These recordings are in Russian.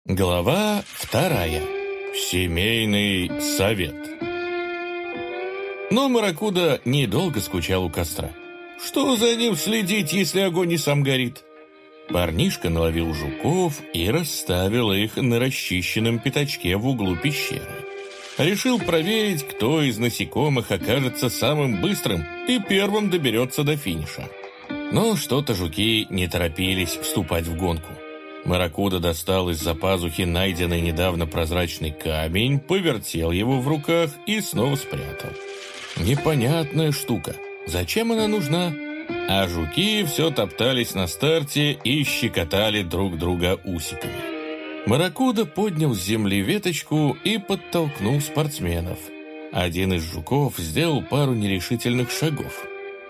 Глава 2. Семейный совет. Но Маракуда недолго скучал у костра. Что за ним следить, если огонь и сам горит? Парнишка наловил жуков и расставил их на расчищенном пятачке в углу пещеры. Решил проверить, кто из насекомых окажется самым быстрым и первым доберется до финиша. Но что-то жуки не торопились вступать в гонку. Маракуда достал из-за пазухи найденный недавно прозрачный камень, повертел его в руках и снова спрятал. Непонятная штука. Зачем она нужна? А жуки все топтались на старте и щекотали друг друга усиками. Маракуда поднял с земли веточку и подтолкнул спортсменов. Один из жуков сделал пару нерешительных шагов.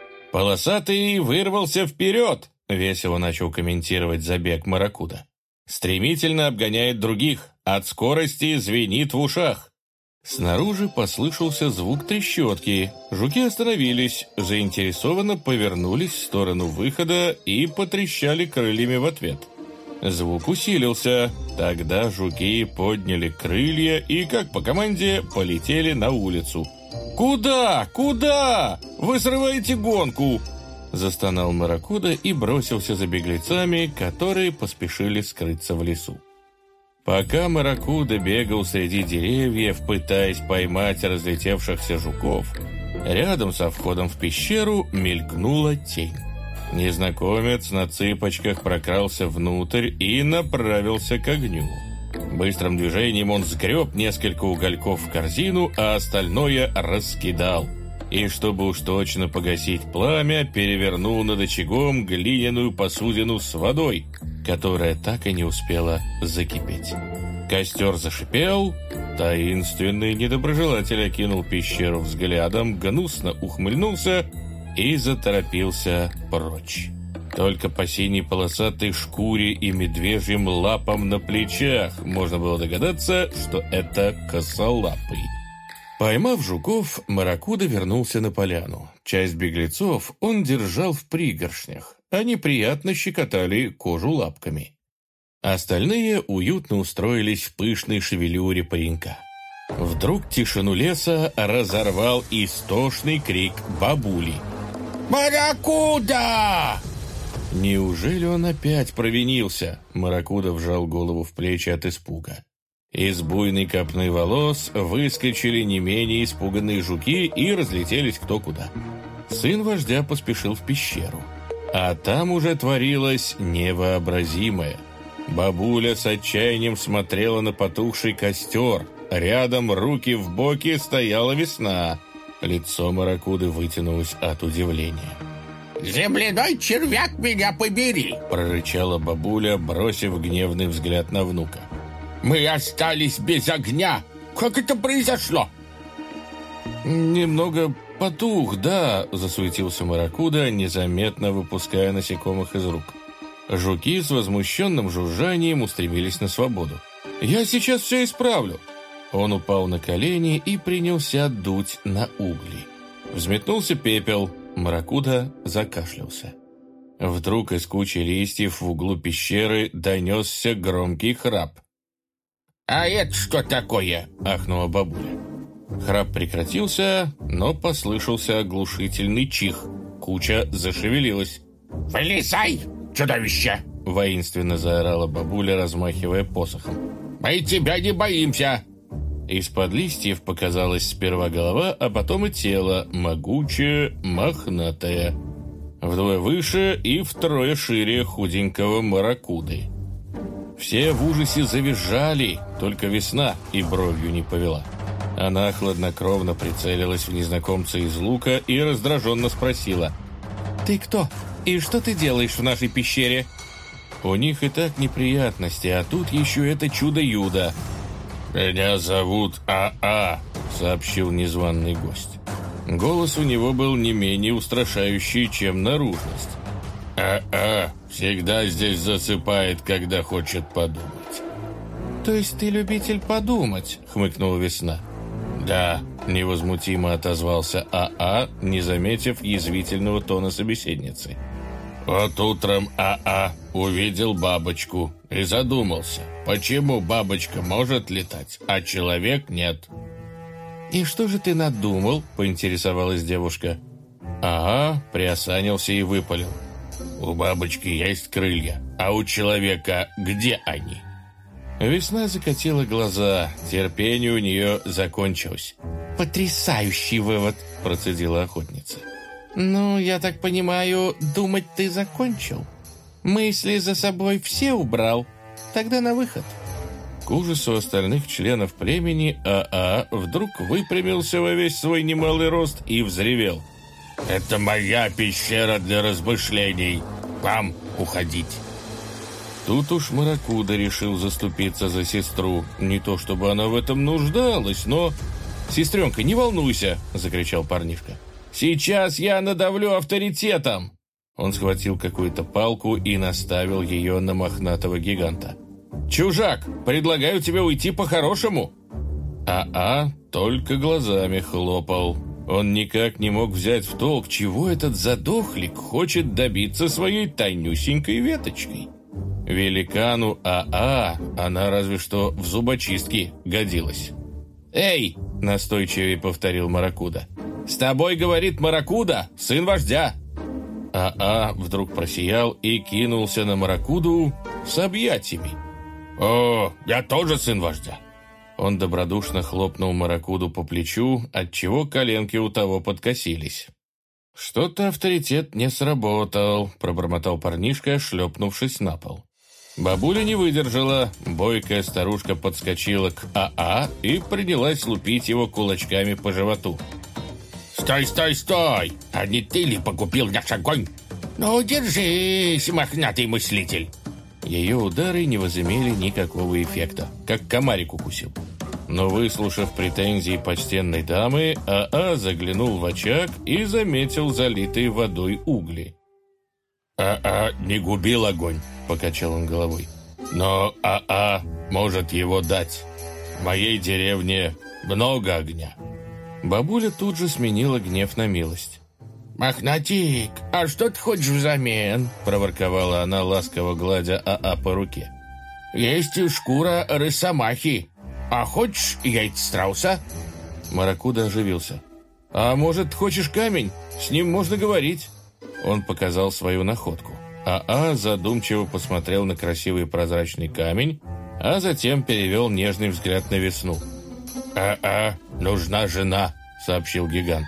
«Полосатый вырвался вперед!» — весело начал комментировать забег Маракуда. «Стремительно обгоняет других, от скорости звенит в ушах». Снаружи послышался звук трещотки. Жуки остановились, заинтересованно повернулись в сторону выхода и потрещали крыльями в ответ. Звук усилился. Тогда жуки подняли крылья и, как по команде, полетели на улицу. «Куда? Куда? Вы срываете гонку!» Застонал Маракуда и бросился за беглецами, которые поспешили скрыться в лесу. Пока Маракуда бегал среди деревьев, пытаясь поймать разлетевшихся жуков, рядом со входом в пещеру мелькнула тень. Незнакомец на цыпочках прокрался внутрь и направился к огню. Быстрым движением он сгреб несколько угольков в корзину, а остальное раскидал. И, чтобы уж точно погасить пламя, перевернул над очагом глиняную посудину с водой, которая так и не успела закипеть. Костер зашипел, таинственный недоброжелатель окинул пещеру взглядом, гнусно ухмыльнулся и заторопился прочь. Только по синей полосатой шкуре и медвежьим лапам на плечах можно было догадаться, что это косолапый. Поймав жуков, Маракуда вернулся на поляну. Часть беглецов он держал в пригоршнях. Они приятно щекотали кожу лапками. Остальные уютно устроились в пышной шевелюре паренька. Вдруг тишину леса разорвал истошный крик бабули. «Маракуда!» Неужели он опять провинился? Маракуда вжал голову в плечи от испуга. Из буйной копны волос выскочили не менее испуганные жуки и разлетелись кто куда. Сын вождя поспешил в пещеру. А там уже творилось невообразимое. Бабуля с отчаянием смотрела на потухший костер. Рядом, руки в боки, стояла Весна. Лицо Маракуды вытянулось от удивления. «Земляной червяк, меня побери!» — прорычала бабуля, бросив гневный взгляд на внука. «Мы остались без огня! Как это произошло?» «Немного потух, да», — засуетился Маракуда, незаметно выпуская насекомых из рук. Жуки с возмущенным жужжанием устремились на свободу. «Я сейчас все исправлю!» Он упал на колени и принялся дуть на угли. Взметнулся пепел, Маракуда закашлялся. Вдруг из кучи листьев в углу пещеры донесся громкий храп. «А это что такое?» — ахнула бабуля. Храп прекратился, но послышался оглушительный чих. Куча зашевелилась. «Вылезай, чудовище!» — воинственно заорала бабуля, размахивая посохом. «Мы тебя не боимся!» Из-под листьев показалась сперва голова, а потом и тело, могучее, мохнатое. Вдвое выше и втрое шире худенького Маракуды. Все в ужасе завизжали, только Весна и бровью не повела. Она хладнокровно прицелилась в незнакомца из лука и раздраженно спросила: «Ты кто? И что ты делаешь в нашей пещере?» У них и так неприятности, а тут еще это чудо-юдо. «Меня зовут А.А», — сообщил незваный гость. Голос у него был не менее устрашающий, чем наружность. «А.А. всегда здесь засыпает, когда хочет подумать». «То есть ты любитель подумать?» — хмыкнула Весна. «Да», — невозмутимо отозвался А.А., не заметив язвительного тона собеседницы. «Вот утром А.А. увидел бабочку и задумался, Почему бабочка может летать, а человек нет? «И что же ты надумал?» — поинтересовалась девушка. Ага, приосанился и выпалил. У бабочки есть крылья, а у человека где они? Весна закатила глаза, терпение у нее закончилось. «Потрясающий вывод!» — процедила охотница. «Ну, я так понимаю, думать ты закончил? Мысли за собой все убрал? Тогда на выход». К ужасу остальных членов племени АА вдруг выпрямился во весь свой немалый рост и взревел. «Это моя пещера для размышлений. Вам уходить». Тут уж Маракуда решил заступиться за сестру. Не то чтобы она в этом нуждалась, но... «Сестренка, не волнуйся!» — закричал парнишка. «Сейчас я надавлю авторитетом!» Он схватил какую-то палку и наставил ее на мохнатого гиганта. «Чужак, предлагаю тебе уйти по-хорошему!» АА только глазами хлопал. Он никак не мог взять в толк, чего этот задохлик хочет добиться своей тонюсенькой веточкой. Великану АА она разве что в зубочистке годилась. «Эй!» — настойчивее повторил Маракуда. «С тобой, говорит Маракуда, сын вождя!» АА вдруг просиял и кинулся на Маракуду с объятиями. «О, я тоже сын вождя!» Он добродушно хлопнул Маракуду по плечу, отчего коленки у того подкосились. «Что-то авторитет не сработал», — пробормотал парнишка, шлепнувшись на пол. Бабуля не выдержала, бойкая старушка подскочила к АА и принялась лупить его кулачками по животу. «Стой, стой, стой! А не ты ли погубил наш огонь? Ну, держись, мохнатый мыслитель!» Ее удары не возымели никакого эффекта, как комарик укусил. Но, выслушав претензии почтенной дамы, АА заглянул в очаг и заметил залитые водой угли. «АА не губил огонь», — покачал он головой. «Но АА может его дать. В моей деревне много огня». Бабуля тут же сменила гнев на милость. «Мохнатик, а что ты хочешь взамен?» — проворковала она, ласково гладя АА по руке. «Есть шкура рысомахи. А хочешь яйца страуса?» Маракуда оживился. «А может, хочешь камень? С ним можно говорить». Он показал свою находку. АА задумчиво посмотрел на красивый прозрачный камень, а затем перевел нежный взгляд на весну. «АА, нужна жена», — сообщил гигант.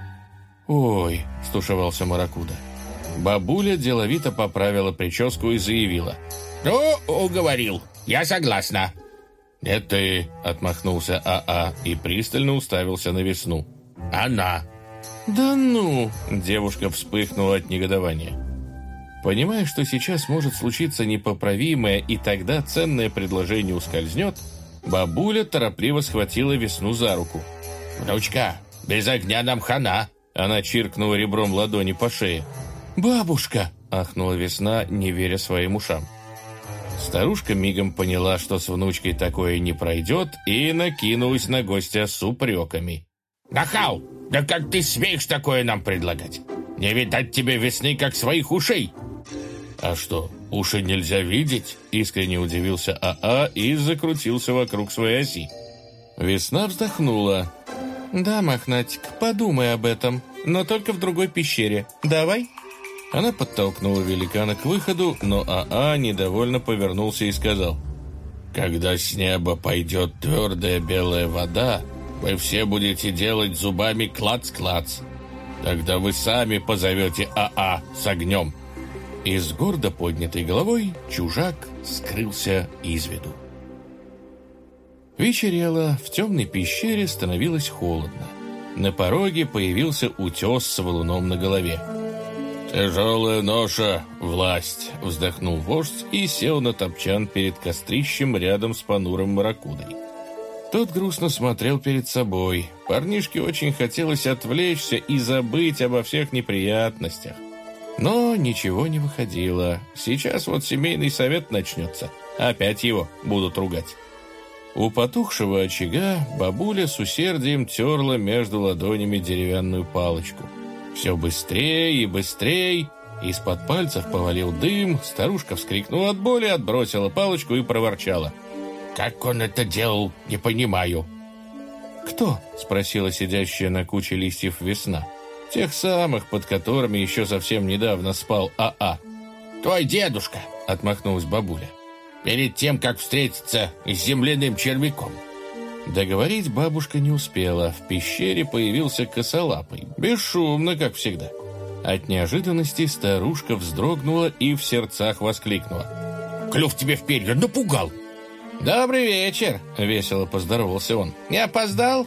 «Ой», — стушевался Маракуда. Бабуля деловито поправила прическу и заявила. «Ну, уговорил, я согласна». «Нет ты», — отмахнулся АА и пристально уставился на весну. «Она». «Да ну!» — девушка вспыхнула от негодования. Понимая, что сейчас может случиться непоправимое, и тогда ценное предложение ускользнет, бабуля торопливо схватила весну за руку. «Внучка, без огня нам хана!» Она чиркнула ребром ладони по шее. «Бабушка!» — ахнула весна, не веря своим ушам. Старушка мигом поняла, что с внучкой такое не пройдет, и накинулась на гостя с упреками. «Нахал! Да как ты смеешь такое нам предлагать? Не видать тебе весны, как своих ушей!» «А что, уши нельзя видеть?» — искренне удивился АА и закрутился вокруг своей оси. Весна вздохнула. «Да, Мохнатик, подумай об этом, но только в другой пещере. Давай?» Она подтолкнула великана к выходу, но АА недовольно повернулся и сказал: «Когда с неба пойдет твердая белая вода, вы все будете делать зубами клац-клац. Тогда вы сами позовете АА с огнем». И с гордо поднятой головой чужак скрылся из виду. Вечерело, в темной пещере становилось холодно. На пороге появился утес с валуном на голове. «Тяжелая ноша, власть!» — вздохнул вождь и сел на топчан перед кострищем рядом с понурым Маракудой. Тот грустно смотрел перед собой. Парнишке очень хотелось отвлечься и забыть обо всех неприятностях. Но ничего не выходило. Сейчас вот семейный совет начнется. Опять его будут ругать. У потухшего очага бабуля с усердием терла между ладонями деревянную палочку. Все быстрее и быстрее. Из-под пальцев повалил дым. Старушка вскрикнула от боли, отбросила палочку и проворчала: Как он это делал, не понимаю». «Кто?» — спросила сидящая на куче листьев Весна. Тех самых, под которыми еще совсем недавно спал А.А. «Твой дедушка», — отмахнулась бабуля. «перед тем, как встретиться с земляным червяком». Договорить бабушка не успела. В пещере появился Косолапый. Бесшумно, как всегда. От неожиданности старушка вздрогнула и в сердцах воскликнула: «Клюв тебе в перья, напугал!» «Добрый вечер!» — весело поздоровался он. «Не опоздал?»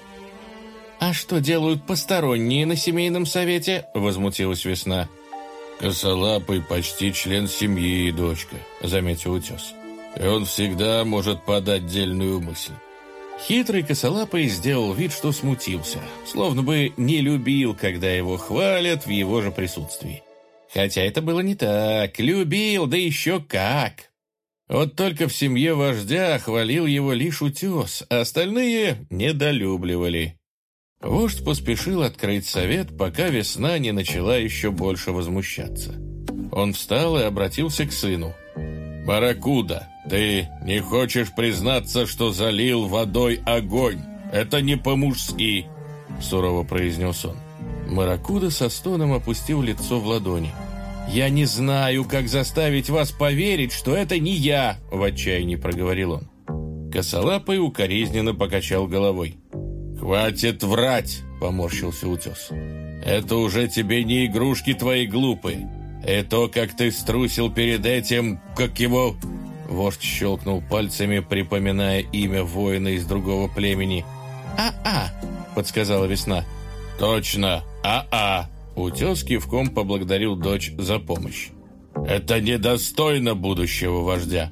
«А что делают посторонние на семейном совете?» — возмутилась Весна. «Косолапый почти член семьи, дочка», — заметил Утес. «И он всегда может подать дельную мысль». Хитрый Косолапый сделал вид, что смутился, словно бы не любил, когда его хвалят в его же присутствии. Хотя это было не так. Любил, да еще как. Вот только в семье вождя хвалил его лишь Утес, а остальные недолюбливали. Вождь поспешил открыть совет, пока Весна не начала еще больше возмущаться. Он встал и обратился к сыну. «Барракуда, ты не хочешь признаться, что залил водой огонь? Это не по-мужски», — сурово произнес он. Барракуда со стоном опустил лицо в ладони. «Я не знаю, как заставить вас поверить, что это не я», — в отчаянии проговорил он. Косолапый укоризненно покачал головой. «Хватит врать!» — поморщился Утес. «Это уже тебе не игрушки твои глупые. И то, как ты струсил перед этим, как его...» Вождь щелкнул пальцами, припоминая имя воина из другого племени. «А-а!» — подсказала Весна. «Точно, А.А.» Утес кивком поблагодарил дочь за помощь. «Это недостойно будущего вождя».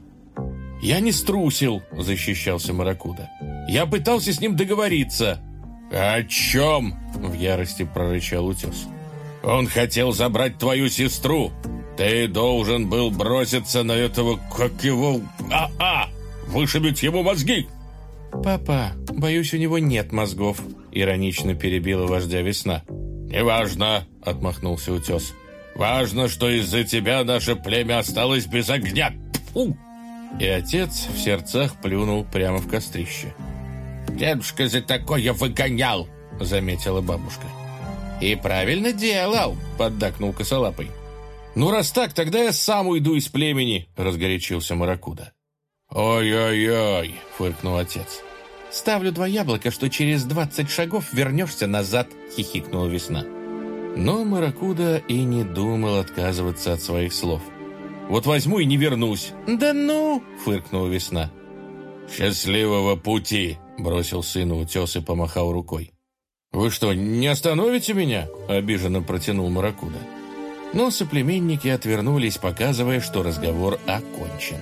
«Я не струсил», — защищался Барракуда. «Я пытался с ним договориться». «О чем?» — в ярости прорычал Утес. «Он хотел забрать твою сестру. Ты должен был броситься на этого, как его, А.А. Вышибить ему мозги». «Папа, боюсь, у него нет мозгов», — иронично перебила вождя Весна. «Неважно», — отмахнулся Утес. «Важно, что из-за тебя наше племя осталось без огня». Тьфу! И отец в сердцах плюнул прямо в кострище. «Дедушка за такое выгонял», — заметила бабушка. «И правильно делал», — поддакнул Косолапый. «Ну, раз так, тогда я сам уйду из племени», — разгорячился Барракуда. «Ой-ой-ой», — фыркнул отец. «Ставлю 2 яблока, что через 20 шагов вернешься назад», — хихикнула Весна. Но Барракуда и не думал отказываться от своих слов. «Вот возьму и не вернусь». «Да ну!» — фыркнула Весна. «Счастливого пути!» — бросил сыну Утес и помахал рукой. «Вы что, не остановите меня?» — обиженно протянул Барракуда. Но соплеменники отвернулись, показывая, что разговор окончен.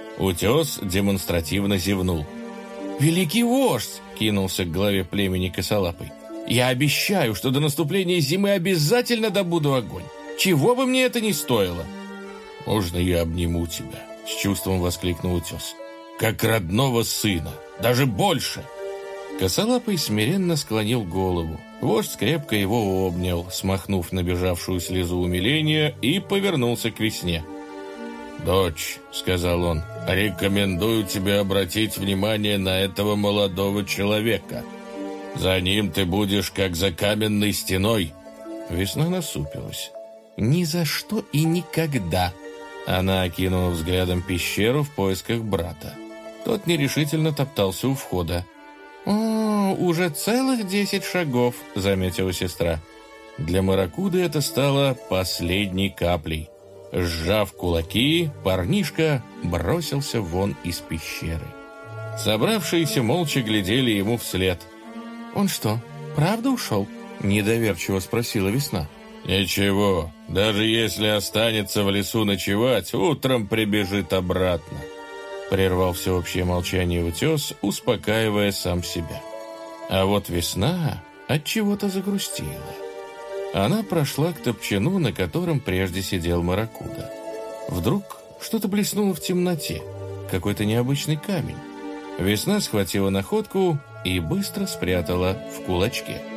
Утес демонстративно зевнул. «Великий вождь!» — кинулся к главе племени Косолапый. «Я обещаю, что до наступления зимы обязательно добуду огонь. Чего бы мне это ни стоило!» «Можно я обниму тебя?» — с чувством воскликнул Утес. «Как родного сына, даже больше!» Косолапый смиренно склонил голову. Вождь крепко его обнял, смахнув набежавшую слезу умиления, и повернулся к Весне. «Дочь», — сказал он, — «рекомендую тебе обратить внимание на этого молодого человека. За ним ты будешь как за каменной стеной». Весна насупилась. «Ни за что и никогда». Она окинула взглядом пещеру в поисках брата. Тот нерешительно топтался у входа. «О, уже целых 10 шагов», — заметила сестра. Для Барракуды это стало последней каплей. Сжав кулаки, парнишка бросился вон из пещеры. Собравшиеся молча глядели ему вслед. «Он что, правда ушел?» — недоверчиво спросила Весна. «Ничего, даже если останется в лесу ночевать, утром прибежит обратно», — прервал всеобщее молчание Утес, успокаивая сам себя. А вот Весна отчего-то загрустила. Она прошла к топчану, на котором прежде сидел Барракуда. Вдруг что-то блеснуло в темноте, какой-то необычный камень. Весна схватила находку и быстро спрятала в кулачке.